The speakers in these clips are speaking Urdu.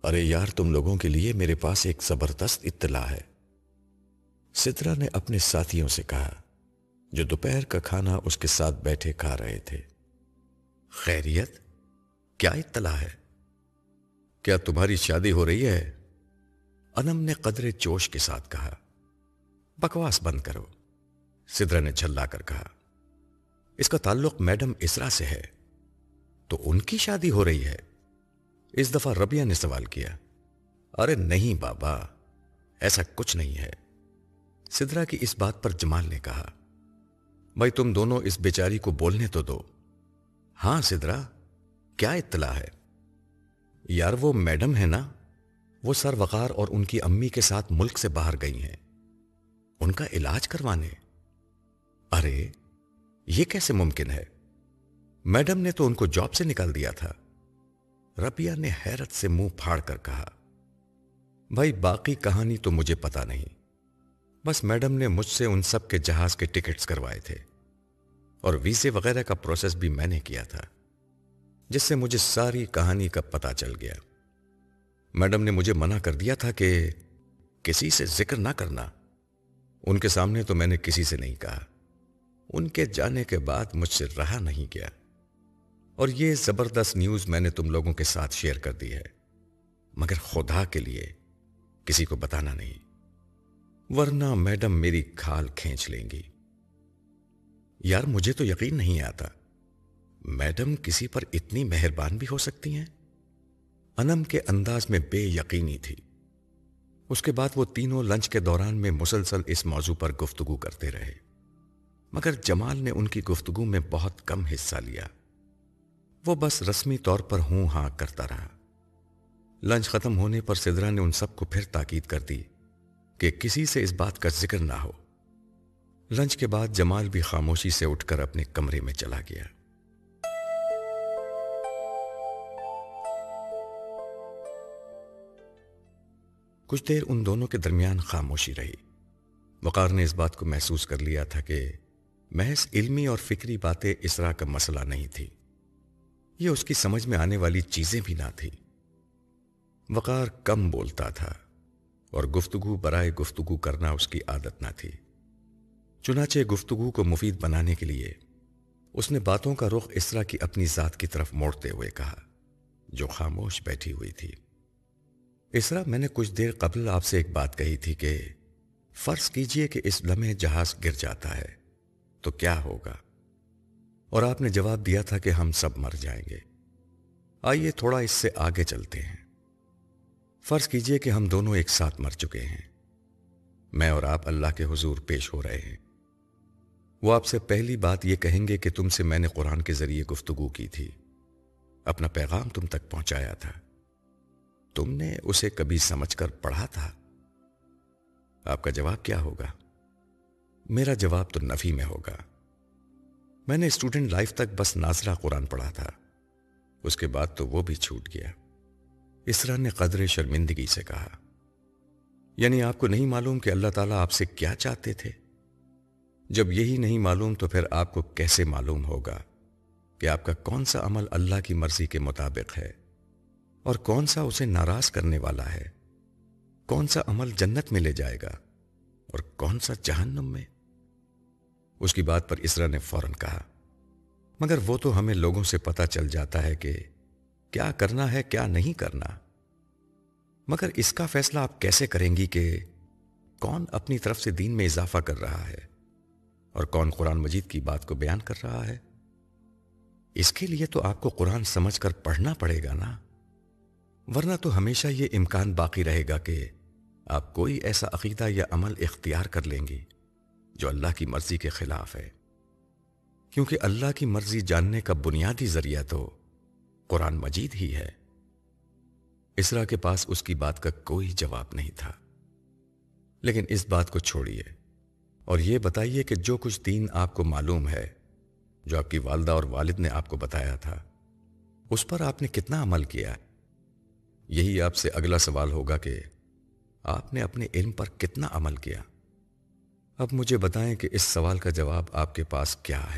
ارے یار، تم لوگوں کے لیے میرے پاس ایک زبردست اطلاع ہے، سدرا نے اپنے ساتھیوں سے کہا جو دوپہر کا کھانا اس کے ساتھ بیٹھے کھا رہے تھے۔ خیریت؟ کیا اطلاع ہے؟ کیا تمہاری شادی ہو رہی ہے؟ انم نے قدرے جوش کے ساتھ کہا۔ بکواس بند کرو، سدرا نے جھلا کر کہا۔ اس کا تعلق میڈم اسرا سے ہے۔ تو ان کی شادی ہو رہی ہے؟ اس دفعہ ربیہ نے سوال کیا۔ ارے نہیں بابا، ایسا کچھ نہیں ہے، سدرا کی اس بات پر جمال نے کہا۔ بھائی تم دونوں اس بیچاری کو بولنے تو دو۔ ہاں سدرا، کیا اطلاع ہے؟ یار وہ میڈم ہے نا، وہ سر وقار اور ان کی امی کے ساتھ ملک سے باہر گئی ہیں ان کا علاج کروانے۔ ارے یہ کیسے ممکن ہے؟ میڈم نے تو ان کو جاب سے نکال دیا تھا۔ ربیہ نے حیرت سے منہ پھاڑ کر کہا۔ بھائی باقی کہانی تو مجھے پتا نہیں، بس میڈم نے مجھ سے ان سب کے جہاز کے ٹکٹس کروائے تھے اور ویزے وغیرہ کا پروسیس بھی میں نے کیا تھا، جس سے مجھے ساری کہانی کا پتا چل گیا۔ میڈم نے مجھے منع کر دیا تھا کہ کسی سے ذکر نہ کرنا۔ ان کے سامنے تو میں نے کسی سے نہیں کہا۔ ان کے جانے کے بعد مجھ سے رہا نہیں گیا، اور یہ زبردست نیوز میں نے تم لوگوں کے ساتھ شیئر کر دی ہے، مگر خدا کے لیے کسی کو بتانا نہیں، ورنہ میڈم میری کھال کھینچ لیں گی۔ یار مجھے تو یقین نہیں آتا، میڈم کسی پر اتنی مہربان بھی ہو سکتی ہیں؟ انم کے انداز میں بے یقینی تھی۔ اس کے بعد وہ تینوں لنچ کے دوران میں مسلسل اس موضوع پر گفتگو کرتے رہے، مگر جمال نے ان کی گفتگو میں بہت کم حصہ لیا۔ وہ بس رسمی طور پر ہوں ہاں کرتا رہا۔ لنچ ختم ہونے پر سدرا نے ان سب کو پھر تاکید کر دی کہ کسی سے اس بات کا ذکر نہ ہو۔ لنچ کے بعد جمال بھی خاموشی سے اٹھ کر اپنے کمرے میں چلا گیا۔ کچھ دیر ان دونوں کے درمیان خاموشی رہی۔ وقار نے اس بات کو محسوس کر لیا تھا کہ محض علمی اور فکری باتیں اسرا کا مسئلہ نہیں تھی، یہ اس کی سمجھ میں آنے والی چیزیں بھی نہ تھی۔ وقار کم بولتا تھا اور گفتگو برائے گفتگو کرنا اس کی عادت نہ تھی۔ چنانچہ گفتگو کو مفید بنانے کے لیے اس نے باتوں کا رخ اسرا کی اپنی ذات کی طرف موڑتے ہوئے کہا، جو خاموش بیٹھی ہوئی تھی۔ اسرا، میں نے کچھ دیر قبل آپ سے ایک بات کہی تھی کہ فرض کیجئے کہ اس لمحے جہاز گر جاتا ہے تو کیا ہوگا، اور آپ نے جواب دیا تھا کہ ہم سب مر جائیں گے۔ آئیے تھوڑا اس سے آگے چلتے ہیں۔ فرض کیجئے کہ ہم دونوں ایک ساتھ مر چکے ہیں، میں اور آپ اللہ کے حضور پیش ہو رہے ہیں۔ وہ آپ سے پہلی بات یہ کہیں گے کہ تم سے میں نے قرآن کے ذریعے گفتگو کی تھی، اپنا پیغام تم تک پہنچایا تھا، تم نے اسے کبھی سمجھ کر پڑھا تھا؟ آپ کا جواب کیا ہوگا؟ میرا جواب تو نفی میں ہوگا۔ میں نے اسٹوڈنٹ لائف تک بس ناظرہ قرآن پڑھا تھا، اس کے بعد تو وہ بھی چھوٹ گیا۔ اسرا نے قدر شرمندگی سے کہا۔ یعنی آپ کو نہیں معلوم کہ اللہ تعالیٰ آپ سے کیا چاہتے تھے؟ جب یہی نہیں معلوم تو پھر آپ کو کیسے معلوم ہوگا کہ آپ کا کون سا عمل اللہ کی مرضی کے مطابق ہے اور کون سا اسے ناراض کرنے والا ہے، کون سا عمل جنت میں لے جائے گا اور کون سا جہنم میں؟ اس کی بات پر اسرا نے فوراً کہا، مگر وہ تو ہمیں لوگوں سے پتہ چل جاتا ہے کہ کیا کرنا ہے کیا نہیں کرنا، مگر اس کا فیصلہ آپ کیسے کریں گی کہ کون اپنی طرف سے دین میں اضافہ کر رہا ہے اور کون قرآن مجید کی بات کو بیان کر رہا ہے؟ اس کے لیے تو آپ کو قرآن سمجھ کر پڑھنا پڑے گا نا، ورنہ تو ہمیشہ یہ امکان باقی رہے گا کہ آپ کوئی ایسا عقیدہ یا عمل اختیار کر لیں گی جو اللہ کی مرضی کے خلاف ہے، کیونکہ اللہ کی مرضی جاننے کا بنیادی ذریعہ تو قرآن مجید ہی ہے۔ اسرا کے پاس اس کی بات کا کوئی جواب نہیں تھا۔ لیکن اس بات کو چھوڑیے اور یہ بتائیے کہ جو کچھ دین آپ کو معلوم ہے، جو آپ کی والدہ اور والد نے آپ کو بتایا تھا، اس پر آپ نے کتنا عمل کیا؟ یہی آپ سے اگلا سوال ہوگا کہ آپ نے اپنے علم پر کتنا عمل کیا؟ اب مجھے بتائیں کہ اس سوال کا جواب آپ کے پاس کیا ہے؟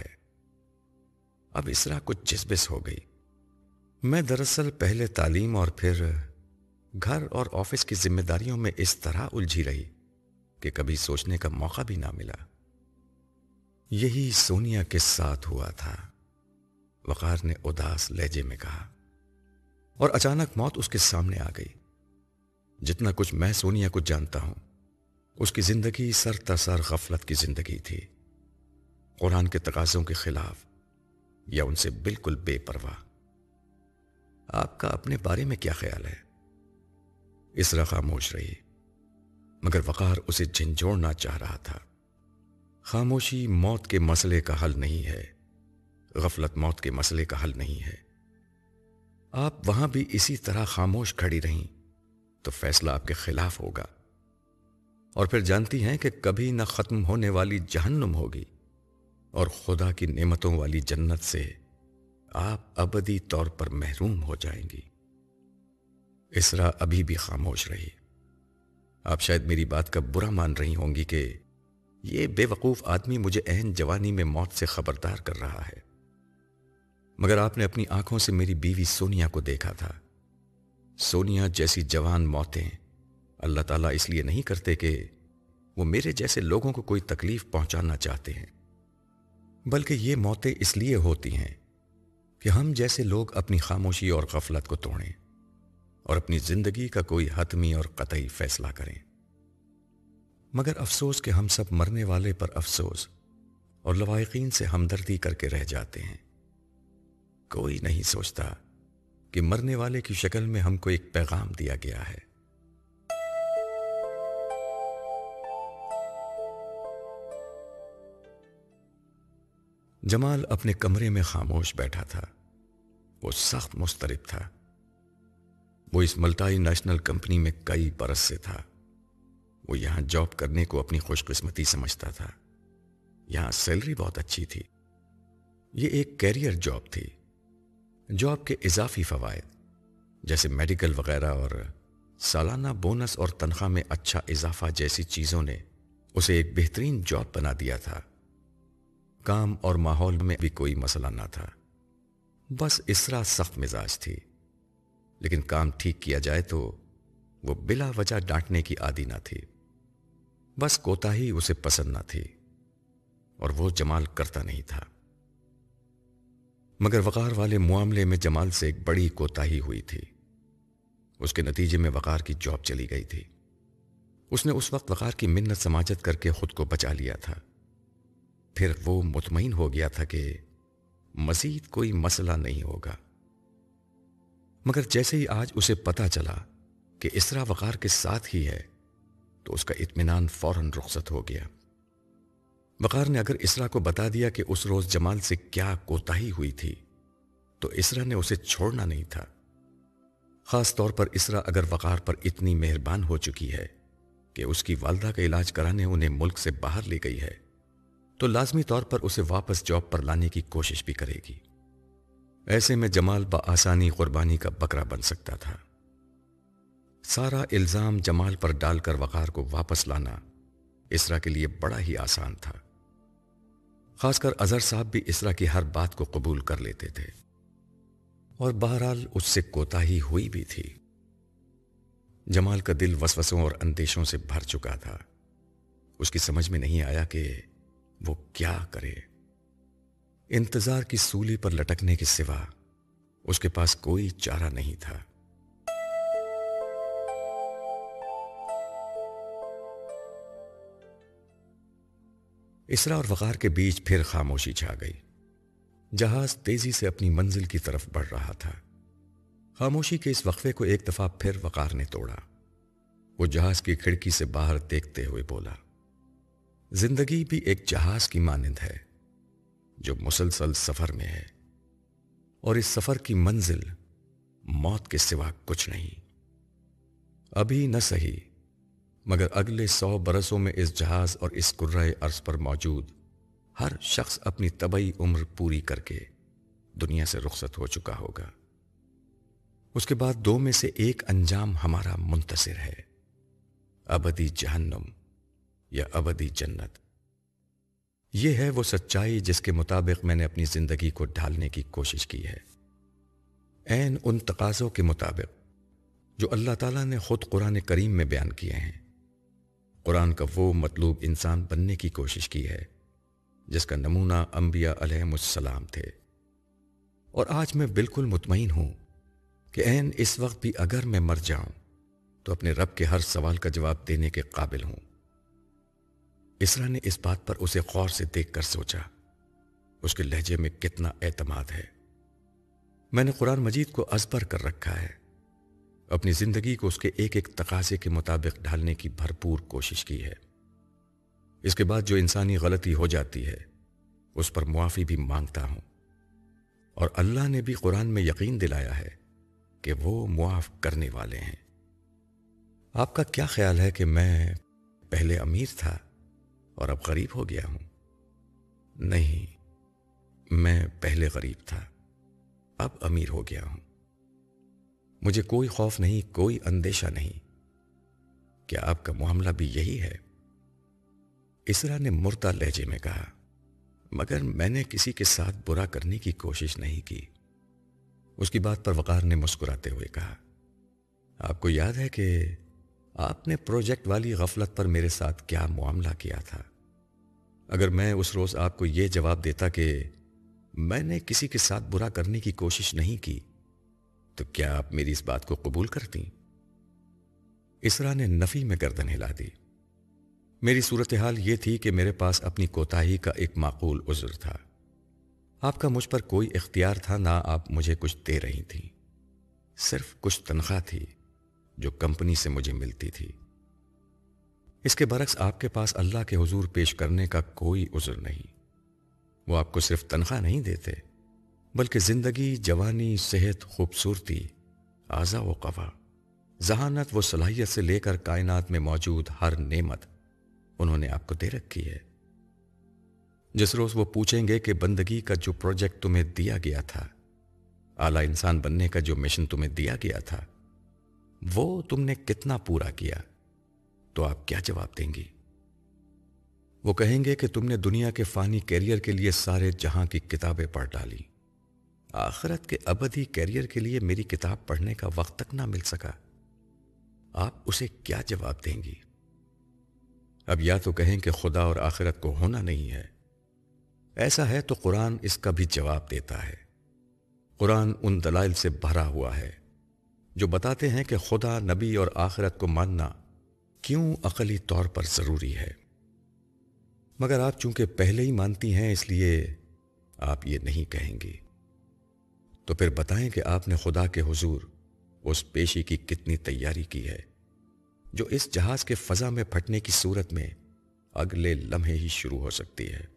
اب اسرا کچھ جسبس ہو گئی۔ میں دراصل پہلے تعلیم اور پھر گھر اور آفس کی ذمہ داریوں میں اس طرح الجھی رہی کہ کبھی سوچنے کا موقع بھی نہ ملا۔ یہی سونیا کے ساتھ ہوا تھا، وقار نے اداس لہجے میں کہا، اور اچانک موت اس کے سامنے آ گئی۔ جتنا کچھ میں سونیا کو جانتا ہوں، اس کی زندگی سر تسر غفلت کی زندگی تھی، قرآن کے تقاضوں کے خلاف یا ان سے بالکل بے پرواہ۔ آپ کا اپنے بارے میں کیا خیال ہے؟ اسرا خاموش رہی، مگر وقار اسے جھنجھوڑنا چاہ رہا تھا۔ خاموشی موت کے مسئلے کا حل نہیں ہے، غفلت موت کے مسئلے کا حل نہیں ہے۔ آپ وہاں بھی اسی طرح خاموش کھڑی رہیں تو فیصلہ آپ کے خلاف ہوگا، اور پھر جانتی ہیں کہ کبھی نہ ختم ہونے والی جہنم ہوگی، اور خدا کی نعمتوں والی جنت سے آپ ابدی طور پر محروم ہو جائیں گی۔ اسرا ابھی بھی خاموش رہی۔ آپ شاید میری بات کا برا مان رہی ہوں گی کہ یہ بے وقوف آدمی مجھے عین جوانی میں موت سے خبردار کر رہا ہے، مگر آپ نے اپنی آنکھوں سے میری بیوی سونیا کو دیکھا تھا۔ سونیا جیسی جوان موتیں اللہ تعالیٰ اس لیے نہیں کرتے کہ وہ میرے جیسے لوگوں کو کوئی تکلیف پہنچانا چاہتے ہیں، بلکہ یہ موتیں اس لیے ہوتی ہیں کہ ہم جیسے لوگ اپنی خاموشی اور غفلت کو توڑیں اور اپنی زندگی کا کوئی حتمی اور قطعی فیصلہ کریں۔ مگر افسوس کہ ہم سب مرنے والے پر افسوس اور لواحقین سے ہمدردی کر کے رہ جاتے ہیں۔ کوئی نہیں سوچتا کہ مرنے والے کی شکل میں ہم کو ایک پیغام دیا گیا ہے۔ جمال اپنے کمرے میں خاموش بیٹھا تھا۔ وہ سخت مضطرب تھا۔ وہ اس ملٹائی نیشنل کمپنی میں کئی برس سے تھا۔ وہ یہاں جاب کرنے کو اپنی خوش قسمتی سمجھتا تھا۔ یہاں سیلری بہت اچھی تھی۔ یہ ایک کیریئر جاب تھی۔ جاب کے اضافی فوائد جیسے میڈیکل وغیرہ اور سالانہ بونس اور تنخواہ میں اچھا اضافہ جیسی چیزوں نے اسے ایک بہترین جاب بنا دیا تھا۔ کام اور ماحول میں بھی کوئی مسئلہ نہ تھا، بس اسرا سخت مزاج تھی، لیکن کام ٹھیک کیا جائے تو وہ بلا وجہ ڈانٹنے کی عادی نہ تھی۔ بس کوتاہی اسے پسند نہ تھی اور وہ جمال کرتا نہیں تھا۔ مگر وقار والے معاملے میں جمال سے ایک بڑی کوتاہی ہوئی تھی۔ اس کے نتیجے میں وقار کی جاب چلی گئی تھی۔ اس نے اس وقت وقار کی منت سماجت کر کے خود کو بچا لیا تھا۔ پھر وہ مطمئن ہو گیا تھا کہ مزید کوئی مسئلہ نہیں ہوگا۔ مگر جیسے ہی آج اسے پتا چلا کہ اسرا وقار کے ساتھ ہی ہے تو اس کا اطمینان فوراً رخصت ہو گیا۔ وقار نے اگر اسرا کو بتا دیا کہ اس روز جمال سے کیا کوتاہی ہوئی تھی تو اسرا نے اسے چھوڑنا نہیں تھا۔ خاص طور پر اسرا اگر وقار پر اتنی مہربان ہو چکی ہے کہ اس کی والدہ کا علاج کرانے انہیں ملک سے باہر لے گئی ہے تو لازمی طور پر اسے واپس جاب پر لانے کی کوشش بھی کرے گی۔ ایسے میں جمال بآسانی قربانی کا بکرا بن سکتا تھا۔ سارا الزام جمال پر ڈال کر وقار کو واپس لانا اسرا کے لیے بڑا ہی آسان تھا۔ خاص کر اظہر صاحب بھی اسرا کی ہر بات کو قبول کر لیتے تھے، اور بہرحال اس سے کوتاہی ہوئی بھی تھی۔ جمال کا دل وسوسوں اور اندیشوں سے بھر چکا تھا۔ اس کی سمجھ میں نہیں آیا کہ وہ کیا کرے۔ انتظار کی سولی پر لٹکنے کے سوا اس کے پاس کوئی چارہ نہیں تھا۔ اسرا اور وقار کے بیچ پھر خاموشی چھا گئی۔ جہاز تیزی سے اپنی منزل کی طرف بڑھ رہا تھا۔ خاموشی کے اس وقفے کو ایک دفعہ پھر وقار نے توڑا۔ وہ جہاز کی کھڑکی سے باہر دیکھتے ہوئے بولا، زندگی بھی ایک جہاز کی مانند ہے جو مسلسل سفر میں ہے، اور اس سفر کی منزل موت کے سوا کچھ نہیں۔ ابھی نہ سہی مگر اگلے 100 برسوں میں اس جہاز اور اس کرۂ ارض پر موجود ہر شخص اپنی طبعی عمر پوری کر کے دنیا سے رخصت ہو چکا ہوگا۔ اس کے بعد 2 میں سے ایک انجام ہمارا منتظر ہے، ابدی جہنم یا ابدی جنت۔ یہ ہے وہ سچائی جس کے مطابق میں نے اپنی زندگی کو ڈھالنے کی کوشش کی ہے، عین ان تقاضوں کے مطابق جو اللہ تعالیٰ نے خود قرآن کریم میں بیان کیے ہیں۔ قرآن کا وہ مطلوب انسان بننے کی کوشش کی ہے جس کا نمونہ انبیاء علیہم السلام تھے، اور آج میں بالکل مطمئن ہوں کہ عین اس وقت بھی اگر میں مر جاؤں تو اپنے رب کے ہر سوال کا جواب دینے کے قابل ہوں۔ اسرا نے اس بات پر اسے غور سے دیکھ کر سوچا، اس کے لہجے میں کتنا اعتماد ہے۔ میں نے قرآن مجید کو ازبر کر رکھا ہے، اپنی زندگی کو اس کے ایک ایک تقاضے کے مطابق ڈھالنے کی بھرپور کوشش کی ہے۔ اس کے بعد جو انسانی غلطی ہو جاتی ہے اس پر معافی بھی مانگتا ہوں، اور اللہ نے بھی قرآن میں یقین دلایا ہے کہ وہ معاف کرنے والے ہیں۔ آپ کا کیا خیال ہے کہ میں پہلے امیر تھا اور اب غریب ہو گیا ہوں؟ نہیں، میں پہلے غریب تھا، اب امیر ہو گیا ہوں۔ مجھے کوئی خوف نہیں، کوئی اندیشہ نہیں۔ کیا آپ کا معاملہ بھی یہی ہے؟ اسرا نے مردہ لہجے میں کہا، مگر میں نے کسی کے ساتھ برا کرنے کی کوشش نہیں کی۔ اس کی بات پر وقار نے مسکراتے ہوئے کہا، آپ کو یاد ہے کہ آپ نے پروجیکٹ والی غفلت پر میرے ساتھ کیا معاملہ کیا تھا؟ اگر میں اس روز آپ کو یہ جواب دیتا کہ میں نے کسی کے ساتھ برا کرنے کی کوشش نہیں کی تو کیا آپ میری اس بات کو قبول کرتی؟ اسرا نے نفی میں گردن ہلا دی۔ میری صورتحال یہ تھی کہ میرے پاس اپنی کوتاہی کا ایک معقول عذر تھا۔ آپ کا مجھ پر کوئی اختیار تھا نہ، آپ مجھے کچھ دے رہی تھیں، صرف کچھ تنخواہ تھی جو کمپنی سے مجھے ملتی تھی۔ اس کے برعکس آپ کے پاس اللہ کے حضور پیش کرنے کا کوئی عذر نہیں۔ وہ آپ کو صرف تنخواہ نہیں دیتے بلکہ زندگی، جوانی، صحت، خوبصورتی، اعضاء و قوا، ذہانت و صلاحیت سے لے کر کائنات میں موجود ہر نعمت انہوں نے آپ کو دے رکھی ہے۔ جس روز وہ پوچھیں گے کہ بندگی کا جو پروجیکٹ تمہیں دیا گیا تھا، اعلی انسان بننے کا جو مشن تمہیں دیا گیا تھا، وہ تم نے کتنا پورا کیا، تو آپ کیا جواب دیں گی؟ وہ کہیں گے کہ تم نے دنیا کے فانی کیریئر کے لیے سارے جہاں کی کتابیں پڑھ ڈالی، آخرت کے ابدی کیریئر کے لیے میری کتاب پڑھنے کا وقت تک نہ مل سکا۔ آپ اسے کیا جواب دیں گی؟ اب یا تو کہیں کہ خدا اور آخرت کو ہونا نہیں ہے، ایسا ہے تو قرآن اس کا بھی جواب دیتا ہے۔ قرآن ان دلائل سے بھرا ہوا ہے جو بتاتے ہیں کہ خدا، نبی اور آخرت کو ماننا کیوں عقلی طور پر ضروری ہے۔ مگر آپ چونکہ پہلے ہی مانتی ہیں اس لیے آپ یہ نہیں کہیں گی۔ تو پھر بتائیں کہ آپ نے خدا کے حضور اس پیشی کی کتنی تیاری کی ہے جو اس جہاز کے فضا میں پھٹنے کی صورت میں اگلے لمحے ہی شروع ہو سکتی ہے۔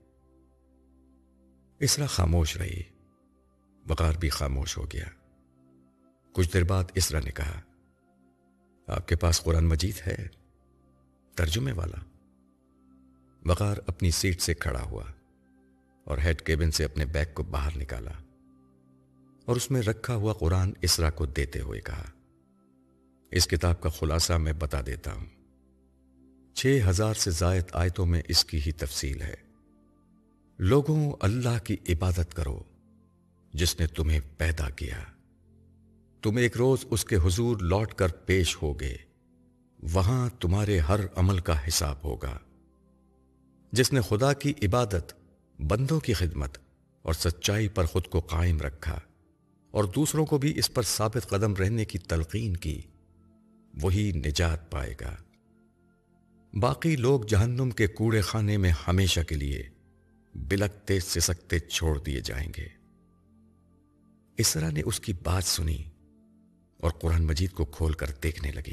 اسرا خاموش رہی، وقار بھی خاموش ہو گیا۔ کچھ دیر بعد اسرا نے کہا، آپ کے پاس قرآن مجید ہے، ترجمے والا؟ وقار اپنی سیٹ سے کھڑا ہوا اور ہیڈ کیبن سے اپنے بیگ کو باہر نکالا اور اس میں رکھا ہوا قرآن اسرا کو دیتے ہوئے کہا، اس کتاب کا خلاصہ میں بتا دیتا ہوں۔ 6000 سے زائد آیتوں میں اس کی ہی تفصیل ہے۔ لوگوں، اللہ کی عبادت کرو جس نے تمہیں پیدا کیا۔ تم ایک روز اس کے حضور لوٹ کر پیش ہوگے، وہاں تمہارے ہر عمل کا حساب ہوگا۔ جس نے خدا کی عبادت، بندوں کی خدمت اور سچائی پر خود کو قائم رکھا اور دوسروں کو بھی اس پر ثابت قدم رہنے کی تلقین کی، وہی نجات پائے گا۔ باقی لوگ جہنم کے کوڑے خانے میں ہمیشہ کے لیے بلکتے سسکتے چھوڑ دیے جائیں گے۔ اسرا نے اس کی بات سنی اور قرآن مجید کو کھول کر دیکھنے لگی۔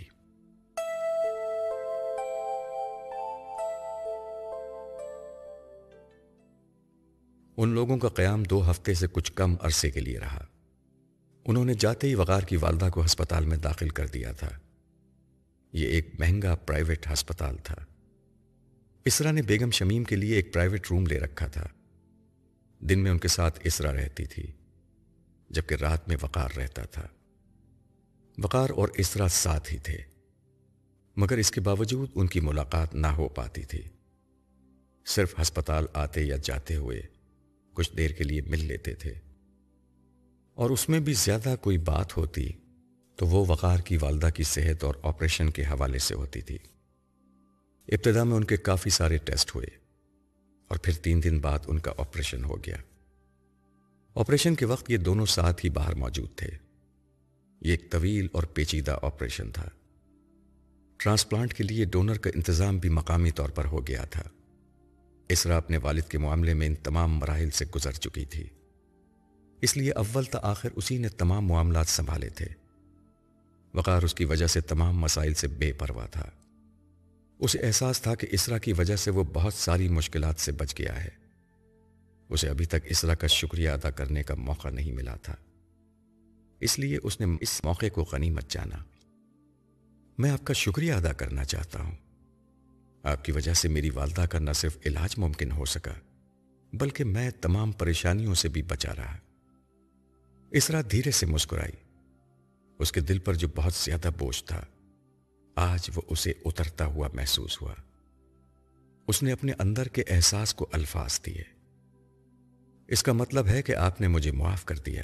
ان لوگوں کا قیام 2 ہفتے سے کچھ کم عرصے کے لیے رہا۔ انہوں نے جاتے ہی وقار کی والدہ کو ہسپتال میں داخل کر دیا تھا۔ یہ ایک مہنگا پرائیویٹ ہسپتال تھا۔ اسرا نے بیگم شمیم کے لیے ایک پرائیویٹ روم لے رکھا تھا۔ دن میں ان کے ساتھ اسرا رہتی تھی جبکہ رات میں وقار رہتا تھا۔ وقار اور اسرا ساتھ ہی تھے، مگر اس کے باوجود ان کی ملاقات نہ ہو پاتی تھی۔ صرف ہسپتال آتے یا جاتے ہوئے کچھ دیر کے لیے مل لیتے تھے، اور اس میں بھی زیادہ کوئی بات ہوتی تو وہ وقار کی والدہ کی صحت اور آپریشن کے حوالے سے ہوتی تھی۔ ابتدا میں ان کے کافی سارے ٹیسٹ ہوئے اور پھر 3 دن بعد ان کا آپریشن ہو گیا۔ آپریشن کے وقت یہ دونوں ساتھ ہی باہر موجود تھے۔ یہ ایک طویل اور پیچیدہ آپریشن تھا۔ ٹرانسپلانٹ کے لیے ڈونر کا انتظام بھی مقامی طور پر ہو گیا تھا۔ اسرا اپنے والد کے معاملے میں ان تمام مراحل سے گزر چکی تھی، اس لیے اول تا آخر اسی نے تمام معاملات سنبھالے تھے۔ وقار اس کی وجہ سے تمام مسائل سے بے پرواہ تھا۔ اسے احساس تھا کہ اسرا کی وجہ سے وہ بہت ساری مشکلات سے بچ گیا ہے۔ اسے ابھی تک اسرا کا شکریہ ادا کرنے کا موقع نہیں ملا تھا، اس لیے اس نے اس موقع کو غنیمت جانا۔ میں آپ کا شکریہ ادا کرنا چاہتا ہوں۔ آپ کی وجہ سے میری والدہ کا نہ صرف علاج ممکن ہو سکا بلکہ میں تمام پریشانیوں سے بھی بچا رہا۔ اسرا دھیرے سے مسکرائی۔ اس کے دل پر جو بہت زیادہ بوجھ تھا آج وہ اسے اترتا ہوا محسوس ہوا۔ اس نے اپنے اندر کے احساس کو الفاظ دیے۔ اس کا مطلب ہے کہ آپ نے مجھے معاف کر دیا۔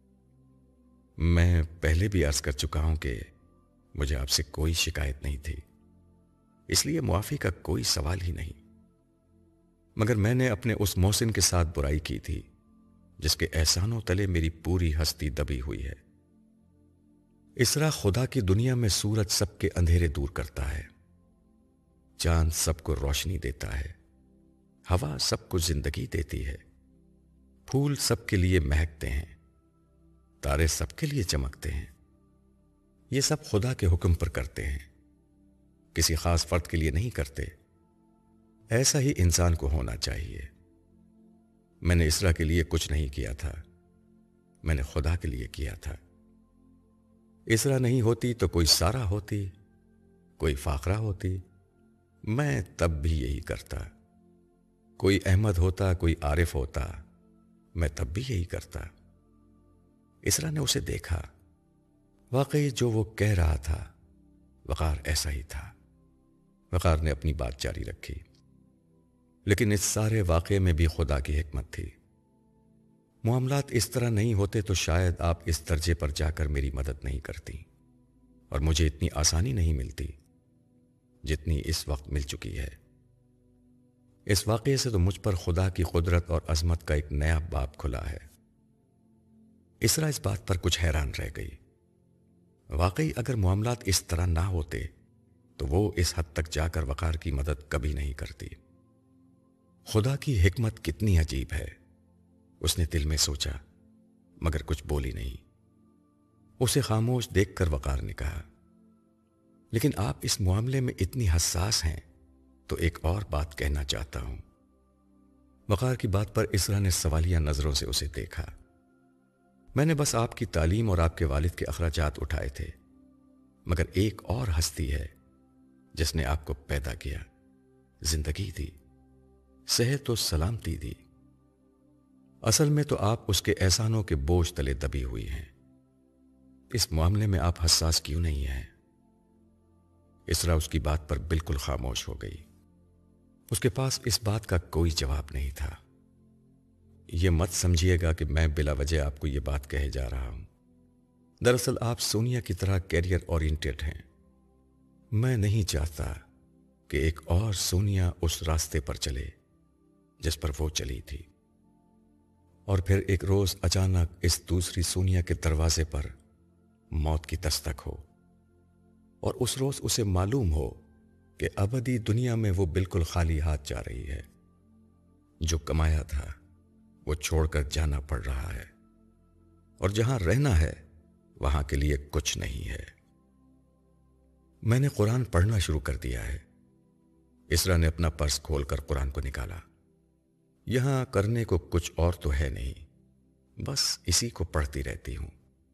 میں پہلے بھی عرض کر چکا ہوں کہ مجھے آپ سے کوئی شکایت نہیں تھی، اس لیے معافی کا کوئی سوال ہی نہیں، مگر میں نے اپنے اس محسن کے ساتھ برائی کی تھی جس کے احسانوں تلے میری پوری ہستی دبی ہوئی ہے۔ اسرا خدا کی دنیا میں سورج سب کے اندھیرے دور کرتا ہے، چاند سب کو روشنی دیتا ہے، ہوا سب کو زندگی دیتی ہے، پھول سب کے لیے مہکتے ہیں، تارے سب کے لیے چمکتے ہیں۔ یہ سب خدا کے حکم پر کرتے ہیں، کسی خاص فرد کے لیے نہیں کرتے۔ ایسا ہی انسان کو ہونا چاہیے۔ میں نے اسرا کے لیے کچھ نہیں کیا تھا، میں نے خدا کے لیے کیا تھا۔ اسرا نہیں ہوتی تو کوئی سارا ہوتی، کوئی فاقرہ ہوتی، میں تب بھی یہی کرتا۔ کوئی احمد ہوتا، کوئی عارف ہوتا، میں تب بھی یہی کرتا۔ اسرا نے اسے دیکھا، واقعی جو وہ کہہ رہا تھا وقار ایسا ہی تھا۔ وقار نے اپنی بات جاری رکھی، لیکن اس سارے واقعے میں بھی خدا کی حکمت تھی۔ معاملات اس طرح نہیں ہوتے تو شاید آپ اس درجے پر جا کر میری مدد نہیں کرتی اور مجھے اتنی آسانی نہیں ملتی جتنی اس وقت مل چکی ہے۔ اس واقعے سے تو مجھ پر خدا کی قدرت اور عظمت کا ایک نیا باب کھلا ہے۔ اسرا اس بات پر کچھ حیران رہ گئی۔ واقعی اگر معاملات اس طرح نہ ہوتے تو وہ اس حد تک جا کر وقار کی مدد کبھی نہیں کرتی۔ خدا کی حکمت کتنی عجیب ہے، اس نے دل میں سوچا، مگر کچھ بولی نہیں۔ اسے خاموش دیکھ کر وقار نے کہا، لیکن آپ اس معاملے میں اتنی حساس ہیں تو ایک اور بات کہنا چاہتا ہوں۔ وقار کی بات پر اسرا نے سوالیہ نظروں سے اسے دیکھا۔ میں نے بس آپ کی تعلیم اور آپ کے والد کے اخراجات اٹھائے تھے، مگر ایک اور ہستی ہے جس نے آپ کو پیدا کیا، زندگی دی، صحت و سلامتی دی۔ اصل میں تو آپ اس کے احسانوں کے بوجھ تلے دبی ہوئی ہیں۔ اس معاملے میں آپ حساس کیوں نہیں ہیں؟ اسرا اس کی بات پر بالکل خاموش ہو گئی۔ اس کے پاس اس بات کا کوئی جواب نہیں تھا۔ یہ مت سمجھیے گا کہ میں بلا وجہ آپ کو یہ بات کہے جا رہا ہوں۔ دراصل آپ سونیا کی طرح کیریئر اورینٹڈ ہیں۔ میں نہیں چاہتا کہ ایک اور سونیا اس راستے پر چلے جس پر وہ چلی تھی، اور پھر ایک روز اچانک اس دوسری سونیا کے دروازے پر موت کی دستک ہو، اور اس روز اسے معلوم ہو کہ ابدی دنیا میں وہ بالکل خالی ہاتھ جا رہی ہے۔ جو کمایا تھا وہ چھوڑ کر جانا پڑ رہا ہے، اور جہاں رہنا ہے وہاں کے لیے کچھ نہیں ہے۔ میں نے قرآن پڑھنا شروع کر دیا ہے۔ اسرا نے اپنا پرس کھول کر قرآن کو نکالا۔ یہاں کرنے کو کچھ اور تو ہے نہیں، بس اسی کو پڑھتی رہتی ہوں۔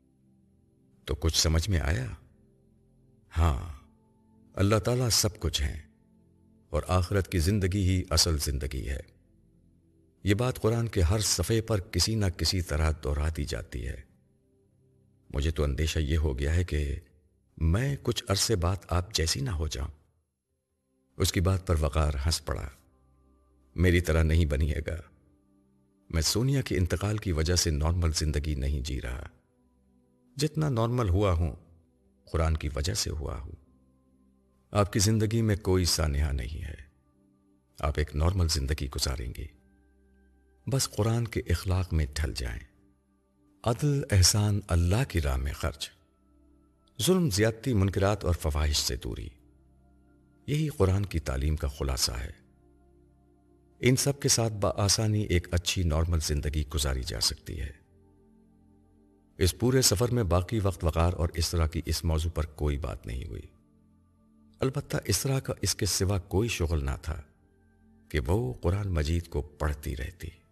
تو کچھ سمجھ میں آیا؟ ہاں، اللہ تعالیٰ سب کچھ ہیں، اور آخرت کی زندگی ہی اصل زندگی ہے۔ یہ بات قرآن کے ہر صفحے پر کسی نہ کسی طرح دہرا دی جاتی ہے۔ مجھے تو اندیشہ یہ ہو گیا ہے کہ میں کچھ عرصے بعد آپ جیسی نہ ہو جاؤں۔ اس کی بات پر وقار ہنس پڑا۔ میری طرح نہیں بنیے گا۔ میں سونیا کے انتقال کی وجہ سے نارمل زندگی نہیں جی رہا۔ جتنا نارمل ہوا ہوں قرآن کی وجہ سے ہوا ہوں۔ آپ کی زندگی میں کوئی سانحہ نہیں ہے، آپ ایک نارمل زندگی گزاریں گے، بس قرآن کے اخلاق میں ڈھل جائیں۔ عدل، احسان، اللہ کی راہ میں خرچ، ظلم، زیادتی، منکرات اور فواحش سے دوری، یہی قرآن کی تعلیم کا خلاصہ ہے۔ ان سب کے ساتھ بآسانی ایک اچھی نارمل زندگی گزاری جا سکتی ہے۔ اس پورے سفر میں باقی وقت وقار اور اسرا کی اس موضوع پر کوئی بات نہیں ہوئی۔ البتہ اسرا کا اس کے سوا کوئی شغل نہ تھا کہ وہ قرآن مجید کو پڑھتی رہتی۔